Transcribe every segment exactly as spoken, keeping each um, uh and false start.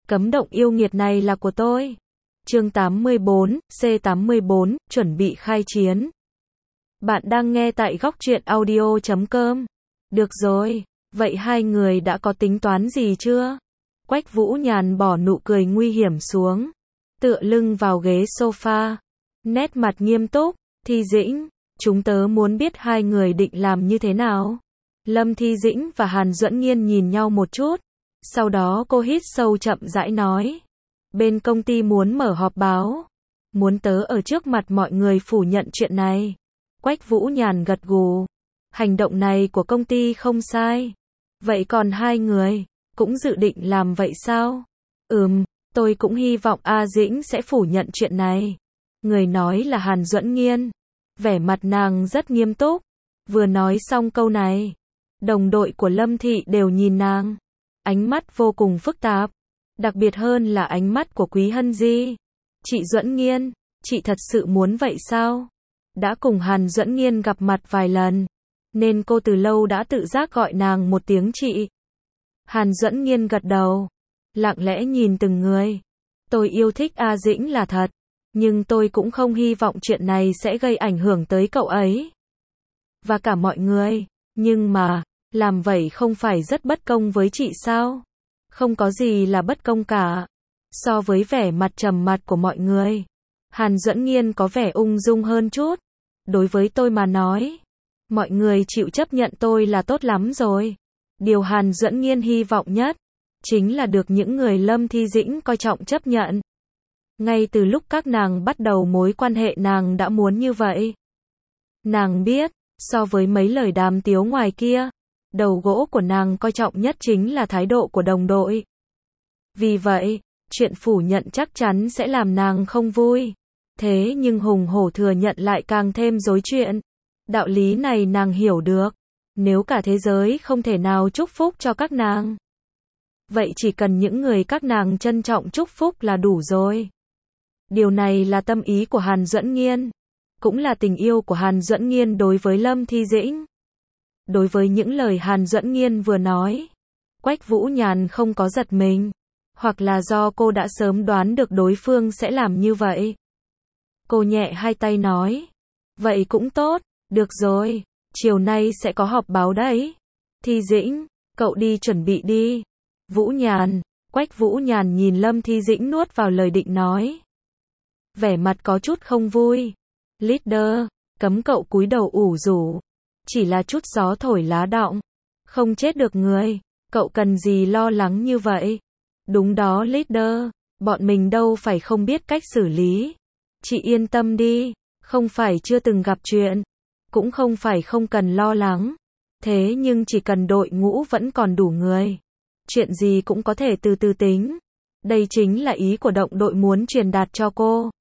Cấm động yêu nghiệt này là của tôi. Chương tám mươi bốn, C tám mươi bốn, chuẩn bị khai chiến. Bạn đang nghe tại góc truyện audio chấm com. Được rồi, vậy hai người đã có tính toán gì chưa? Quách Vũ Nhàn bỏ nụ cười nguy hiểm xuống, tựa lưng vào ghế sofa, nét mặt nghiêm túc. Thi Dĩnh, chúng tớ muốn biết hai người định làm như thế nào. Lâm Thi Dĩnh và Hàn Duẫn Nghiên nhìn nhau một chút, sau đó cô hít sâu chậm rãi nói. Bên công ty muốn mở họp báo, muốn tớ ở trước mặt mọi người phủ nhận chuyện này. Quách Vũ Nhàn gật gù. Hành động này của công ty không sai. Vậy còn hai người, cũng dự định làm vậy sao? Ừm, tôi cũng hy vọng A Dĩnh sẽ phủ nhận chuyện này. Người nói là Hàn Duẫn Nghiên. Vẻ mặt nàng rất nghiêm túc. Vừa nói xong câu này, đồng đội của Lâm Thị đều nhìn nàng. Ánh mắt vô cùng phức tạp. Đặc biệt hơn là ánh mắt của Quý Hân Di. Chị Duẫn Nghiên, chị thật sự muốn vậy sao? Đã cùng Hàn Duẫn Nghiên gặp mặt vài lần, nên cô từ lâu đã tự giác gọi nàng một tiếng chị. Hàn Duẫn Nghiên gật đầu, lặng lẽ nhìn từng người. Tôi yêu thích A Dĩnh là thật, nhưng tôi cũng không hy vọng chuyện này sẽ gây ảnh hưởng tới cậu ấy và cả mọi người. Nhưng mà, làm vậy không phải rất bất công với chị sao? Không có gì là bất công cả. So với vẻ mặt trầm mặc của mọi người, Hàn Duẫn Nghiên có vẻ ung dung hơn chút. Đối với tôi mà nói, mọi người chịu chấp nhận tôi là tốt lắm rồi. Điều Hàn Duẫn Nghiên hy vọng nhất, chính là được những người Lâm Thi Dĩnh coi trọng chấp nhận. Ngay từ lúc các nàng bắt đầu mối quan hệ nàng đã muốn như vậy. Nàng biết, so với mấy lời đàm tiếu ngoài kia, đầu gỗ của nàng coi trọng nhất chính là thái độ của đồng đội. Vì vậy, chuyện phủ nhận chắc chắn sẽ làm nàng không vui. Thế nhưng hùng hổ thừa nhận lại càng thêm rối chuyện. Đạo lý này nàng hiểu được. Nếu cả thế giới không thể nào chúc phúc cho các nàng, vậy chỉ cần những người các nàng trân trọng chúc phúc là đủ rồi. Điều này là tâm ý của Hàn Duẫn Nghiên, cũng là tình yêu của Hàn Duẫn Nghiên đối với Lâm Thi Dĩnh. Đối với những lời Hàn Duẫn Nghiên vừa nói, Quách Vũ Nhàn không có giật mình, hoặc là do cô đã sớm đoán được đối phương sẽ làm như vậy. Cô nhẹ hai tay nói, vậy cũng tốt, được rồi, chiều nay sẽ có họp báo đấy. Thi Dĩnh, cậu đi chuẩn bị đi. Vũ Nhàn, Quách Vũ Nhàn nhìn Lâm Thi Dĩnh nuốt vào lời định nói. Vẻ mặt có chút không vui. Leader, cấm cậu cúi đầu ủ rũ. Chỉ là chút gió thổi lá đọng, không chết được người, cậu cần gì lo lắng như vậy? Đúng đó leader, bọn mình đâu phải không biết cách xử lý. Chị yên tâm đi, không phải chưa từng gặp chuyện, cũng không phải không cần lo lắng. Thế nhưng chỉ cần đội ngũ vẫn còn đủ người, chuyện gì cũng có thể từ từ tính. Đây chính là ý của động đội muốn truyền đạt cho cô.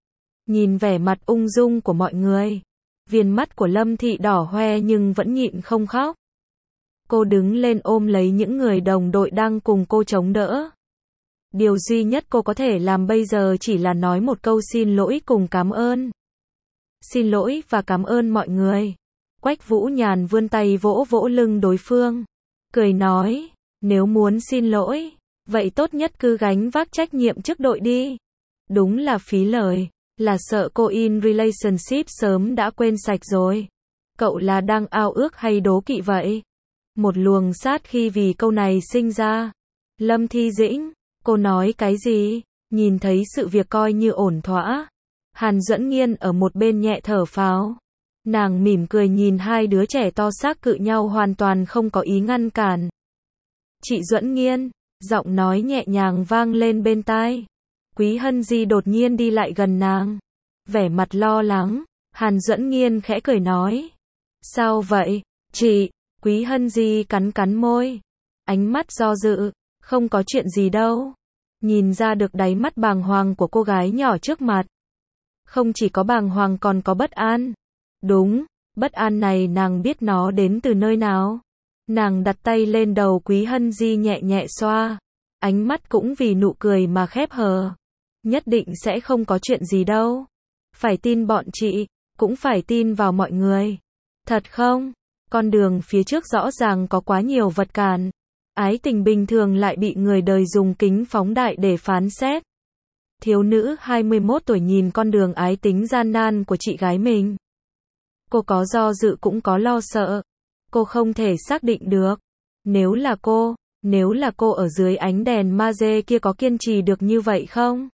Nhìn vẻ mặt ung dung của mọi người, viền mắt của Lâm Thị đỏ hoe nhưng vẫn nhịn không khóc. Cô đứng lên ôm lấy những người đồng đội đang cùng cô chống đỡ. Điều duy nhất cô có thể làm bây giờ chỉ là nói một câu xin lỗi cùng cảm ơn. Xin lỗi và cảm ơn mọi người. Quách Vũ Nhàn vươn tay vỗ vỗ lưng đối phương, cười nói, nếu muốn xin lỗi, vậy tốt nhất cứ gánh vác trách nhiệm trước đội đi. Đúng là phí lời, là sợ cô in relationship sớm đã quên sạch rồi. Cậu là đang ao ước hay đố kỵ vậy? Một luồng sát khi vì câu này sinh ra. Lâm Thi Dĩnh, cô nói cái gì? Nhìn thấy sự việc coi như ổn thỏa. Hàn Duẫn Nghiên ở một bên nhẹ thở phào. Nàng mỉm cười nhìn hai đứa trẻ to xác cự nhau hoàn toàn không có ý ngăn cản. Chị Duẫn Nghiên, giọng nói nhẹ nhàng vang lên bên tai. Quý Hân Di đột nhiên đi lại gần nàng, vẻ mặt lo lắng. Hàn Duẫn Nghiên khẽ cười nói, sao vậy, chị? Quý Hân Di cắn cắn môi, ánh mắt do dự, không có chuyện gì đâu. Nhìn ra được đáy mắt bàng hoàng của cô gái nhỏ trước mặt. Không chỉ có bàng hoàng còn có bất an. Đúng, bất an này nàng biết nó đến từ nơi nào. Nàng đặt tay lên đầu Quý Hân Di nhẹ nhẹ xoa, ánh mắt cũng vì nụ cười mà khép hờ. Nhất định sẽ không có chuyện gì đâu. Phải tin bọn chị, cũng phải tin vào mọi người. Thật không? Con đường phía trước rõ ràng có quá nhiều vật cản. Ái tình bình thường lại bị người đời dùng kính phóng đại để phán xét. Thiếu nữ hai mươi mốt tuổi nhìn con đường ái tính gian nan của chị gái mình. Cô có do dự cũng có lo sợ. Cô không thể xác định được. Nếu là cô, nếu là cô ở dưới ánh đèn magie kia có kiên trì được như vậy không?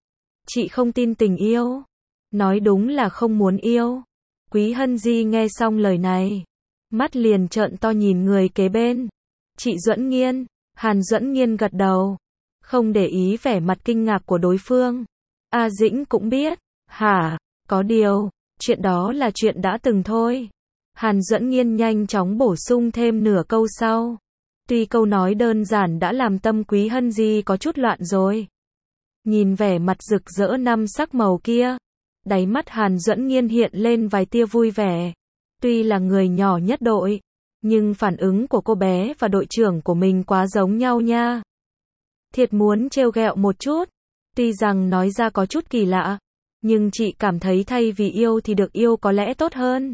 Chị không tin tình yêu. Nói đúng là không muốn yêu. Quý Hân Di nghe xong lời này. Mắt liền trợn to nhìn người kế bên. Chị Duẫn Nghiên. Hàn Duẫn Nghiên gật đầu. Không để ý vẻ mặt kinh ngạc của đối phương. A Dĩnh cũng biết. Hả? Có điều, chuyện đó là chuyện đã từng thôi. Hàn Duẫn Nghiên nhanh chóng bổ sung thêm nửa câu sau. Tuy câu nói đơn giản đã làm tâm Quý Hân Di có chút loạn rồi. Nhìn vẻ mặt rực rỡ năm sắc màu kia, đáy mắt Hàn Duẫn Nghiên hiện lên vài tia vui vẻ. Tuy là người nhỏ nhất đội, nhưng phản ứng của cô bé và đội trưởng của mình quá giống nhau nha. Thiệt muốn trêu ghẹo một chút. Tuy rằng nói ra có chút kỳ lạ, nhưng chị cảm thấy thay vì yêu thì được yêu có lẽ tốt hơn.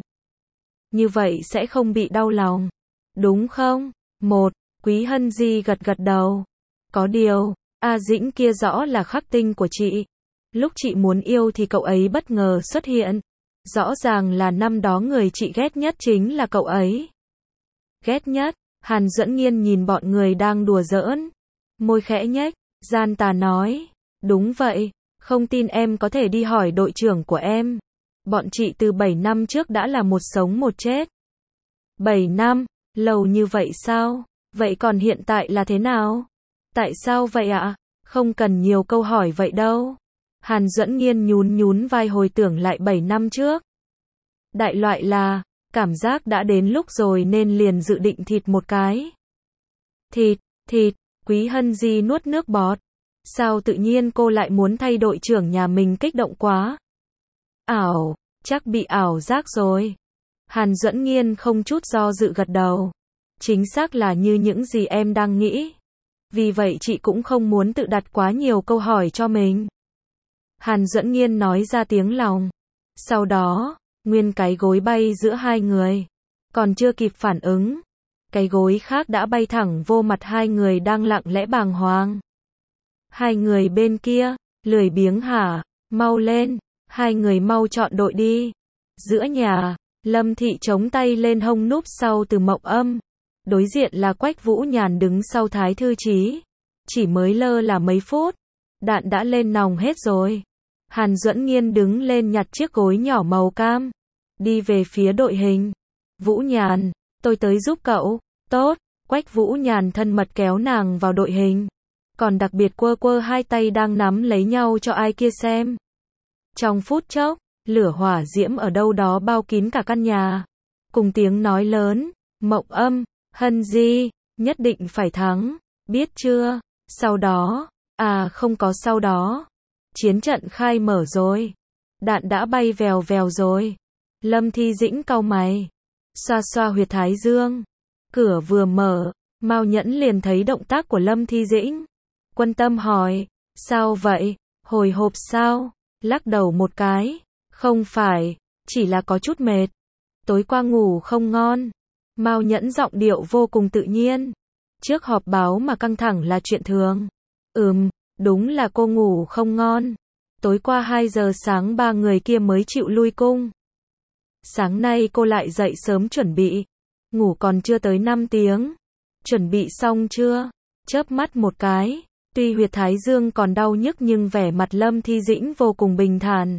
Như vậy sẽ không bị đau lòng. Đúng không? Một, Quý Hân Di gật gật đầu. Có điều, A Dĩnh kia rõ là khắc tinh của chị. Lúc chị muốn yêu thì cậu ấy bất ngờ xuất hiện. Rõ ràng là năm đó người chị ghét nhất chính là cậu ấy. Ghét nhất? Hàn Duẫn Nghiên nhìn bọn người đang đùa giỡn. Môi khẽ nhếch, gian tà nói. Đúng vậy, không tin em có thể đi hỏi đội trưởng của em. Bọn chị từ bảy năm trước đã là một sống một chết. bảy năm? Lâu như vậy sao? Vậy còn hiện tại là thế nào? Tại sao vậy ạ? À? Không cần nhiều câu hỏi vậy đâu. Hàn Duẫn Nghiên nhún nhún vai hồi tưởng lại bảy năm trước. Đại loại là, cảm giác đã đến lúc rồi nên liền dự định thịt một cái. Thịt, thịt, Quý Hân Di nuốt nước bọt. Sao tự nhiên cô lại muốn thay đội trưởng nhà mình, kích động quá? Ảo, chắc bị ảo giác rồi. Hàn Duẫn Nghiên không chút do dự gật đầu. Chính xác là như những gì em đang nghĩ. Vì vậy chị cũng không muốn tự đặt quá nhiều câu hỏi cho mình. Hàn Duẫn Nghiên nói ra tiếng lòng. Sau đó, nguyên cái gối bay giữa hai người. Còn chưa kịp phản ứng, cái gối khác đã bay thẳng vô mặt hai người đang lặng lẽ bàng hoàng. Hai người bên kia, lười biếng hả? Mau lên, hai người mau chọn đội đi. Giữa nhà, Lâm Thị chống tay lên hông núp sau Từ Mộng Âm. Đối diện là Quách Vũ Nhàn đứng sau Thái Thư Chí. Chỉ mới lơ là mấy phút, đạn đã lên nòng hết rồi. Hàn Duẫn Nghiên đứng lên nhặt chiếc gối nhỏ màu cam, đi về phía đội hình. Vũ Nhàn, tôi tới giúp cậu. Tốt. Quách Vũ Nhàn thân mật kéo nàng vào đội hình. Còn đặc biệt quơ quơ hai tay đang nắm lấy nhau cho ai kia xem. Trong phút chốc, lửa hỏa diễm ở đâu đó bao kín cả căn nhà. Cùng tiếng nói lớn, Mộng Âm, Hân Di, nhất định phải thắng, biết chưa? Sau đó, à không có sau đó. Chiến trận khai mở rồi. Đạn đã bay vèo vèo rồi. Lâm Thi Dĩnh cau mày, xoa xoa huyệt thái dương. Cửa vừa mở, Mao Nhẫn liền thấy động tác của Lâm Thi Dĩnh. Quân tâm hỏi, sao vậy? Hồi hộp sao? Lắc đầu một cái, không phải, chỉ là có chút mệt. Tối qua ngủ không ngon. Mao Nhẫn giọng điệu vô cùng tự nhiên. Trước họp báo mà căng thẳng là chuyện thường. Ừm, đúng là cô ngủ không ngon. Tối qua hai giờ sáng ba người kia mới chịu lui cung. Sáng nay cô lại dậy sớm chuẩn bị. Ngủ còn chưa tới năm tiếng. Chuẩn bị xong chưa? Chớp mắt một cái. Tuy huyệt thái dương còn đau nhức nhưng vẻ mặt Lâm Thi Dĩnh vô cùng bình thản.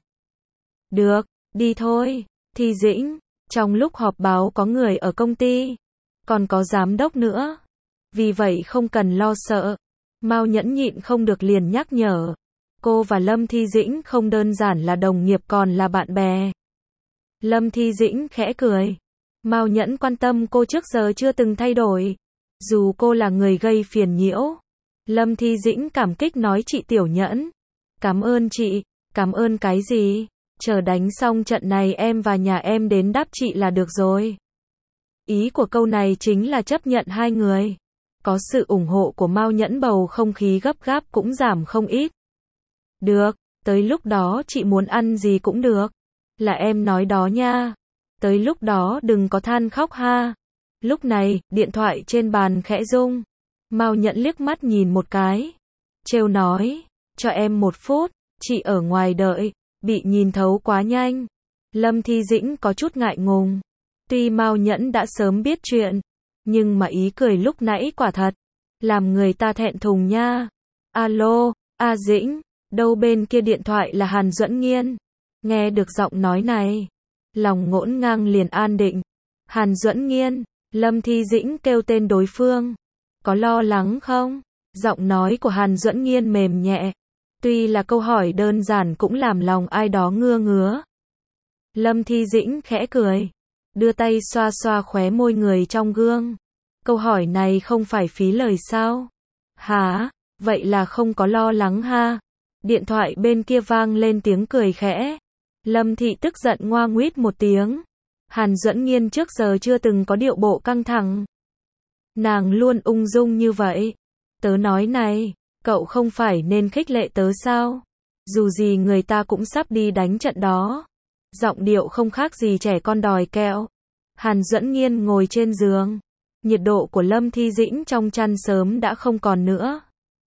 Được, đi thôi. Thi Dĩnh, trong lúc họp báo có người ở công ty, còn có giám đốc nữa. Vì vậy không cần lo sợ. Mao Nhẫn nhịn không được liền nhắc nhở. Cô và Lâm Thi Dĩnh không đơn giản là đồng nghiệp còn là bạn bè. Lâm Thi Dĩnh khẽ cười. Mao Nhẫn quan tâm cô trước giờ chưa từng thay đổi. Dù cô là người gây phiền nhiễu. Lâm Thi Dĩnh cảm kích nói chị Tiểu Nhẫn. Cảm ơn chị. Cảm ơn cái gì? Chờ đánh xong trận này em và nhà em đến đáp chị là được rồi. Ý của câu này chính là chấp nhận hai người. Có sự ủng hộ của Mao Nhẫn bầu không khí gấp gáp cũng giảm không ít. Được, tới lúc đó chị muốn ăn gì cũng được. Là em nói đó nha. Tới lúc đó đừng có than khóc ha. Lúc này, điện thoại trên bàn khẽ rung. Mao Nhẫn liếc mắt nhìn một cái. Trêu nói, cho em một phút, chị ở ngoài đợi, bị nhìn thấu quá nhanh. Lâm Thi Dĩnh có chút ngại ngùng. Tuy Mao Nhẫn đã sớm biết chuyện, nhưng mà ý cười lúc nãy quả thật, làm người ta thẹn thùng nha. Alo, A Dĩnh, đâu bên kia điện thoại là Hàn Duẫn Nghiên. Nghe được giọng nói này, lòng ngổn ngang liền an định. Hàn Duẫn Nghiên, Lâm Thi Dĩnh kêu tên đối phương. Có lo lắng không? Giọng nói của Hàn Duẫn Nghiên mềm nhẹ. Tuy là câu hỏi đơn giản cũng làm lòng ai đó ngưa ngứa. Lâm Thi Dĩnh khẽ cười, đưa tay xoa xoa khóe môi người trong gương. Câu hỏi này không phải phí lời sao? Hả? Vậy là không có lo lắng ha? Điện thoại bên kia vang lên tiếng cười khẽ. Lâm Thị tức giận ngoa nguýt một tiếng. Hàn Duẫn Nghiên trước giờ chưa từng có điệu bộ căng thẳng. Nàng luôn ung dung như vậy. Tớ nói này, cậu không phải nên khích lệ tớ sao? Dù gì người ta cũng sắp đi đánh trận đó. Giọng điệu không khác gì trẻ con đòi kẹo. Hàn Duẫn Nghiên ngồi trên giường. Nhiệt độ của Lâm Thi Dĩnh trong chăn sớm đã không còn nữa.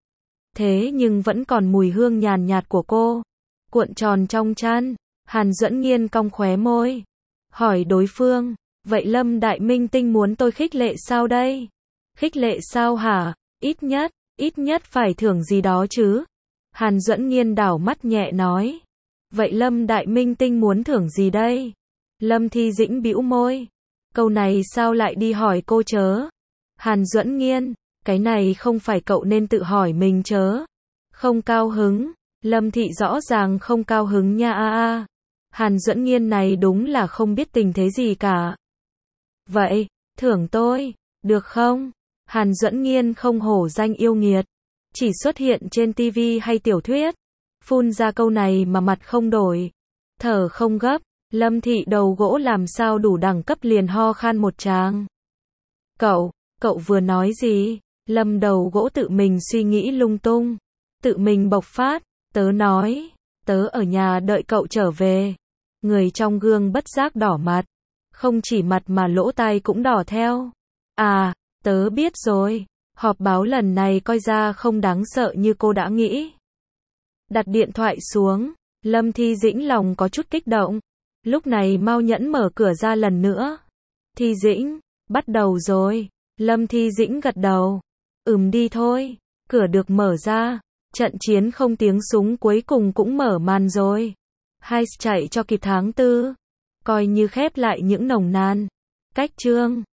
Thế nhưng vẫn còn mùi hương nhàn nhạt của cô. Cuộn tròn trong chăn. Hàn Duẫn Nghiên cong khóe môi. Hỏi đối phương, vậy Lâm Đại Minh Tinh muốn tôi khích lệ sao đây? Khích lệ sao hả? Ít nhất, ít nhất phải thưởng gì đó chứ? Hàn Duẫn Nghiên đảo mắt nhẹ nói. Vậy Lâm Đại Minh Tinh muốn thưởng gì đây? Lâm Thi Dĩnh bĩu môi. Câu này sao lại đi hỏi cô chớ? Hàn Duẫn Nghiên, cái này không phải cậu nên tự hỏi mình chớ. Không cao hứng. Lâm Thị rõ ràng không cao hứng nha a a. Hàn Duẫn Nghiên này đúng là không biết tình thế gì cả. Vậy, thưởng tôi, được không? Hàn Duẫn Nghiên không hổ danh yêu nghiệt. Chỉ xuất hiện trên ti vi hay tiểu thuyết. Phun ra câu này mà mặt không đổi. Thở không gấp. Lâm Thị đầu gỗ làm sao đủ đẳng cấp liền ho khan một tràng. Cậu, cậu vừa nói gì? Lâm đầu gỗ tự mình suy nghĩ lung tung. Tự mình bộc phát. Tớ nói, tớ ở nhà đợi cậu trở về. Người trong gương bất giác đỏ mặt. Không chỉ mặt mà lỗ tai cũng đỏ theo. À, tớ biết rồi. Họp báo lần này coi ra không đáng sợ như cô đã nghĩ. Đặt điện thoại xuống. Lâm Thi Dĩnh lòng có chút kích động. Lúc này Mao Nhẫn mở cửa ra lần nữa. Thi Dĩnh, bắt đầu rồi. Lâm Thi Dĩnh gật đầu. Ừm đi thôi. Cửa được mở ra. Trận chiến không tiếng súng cuối cùng cũng mở màn rồi. Hai chạy cho kịp tháng tư. Coi như khép lại những nồng nàn. Cách chương.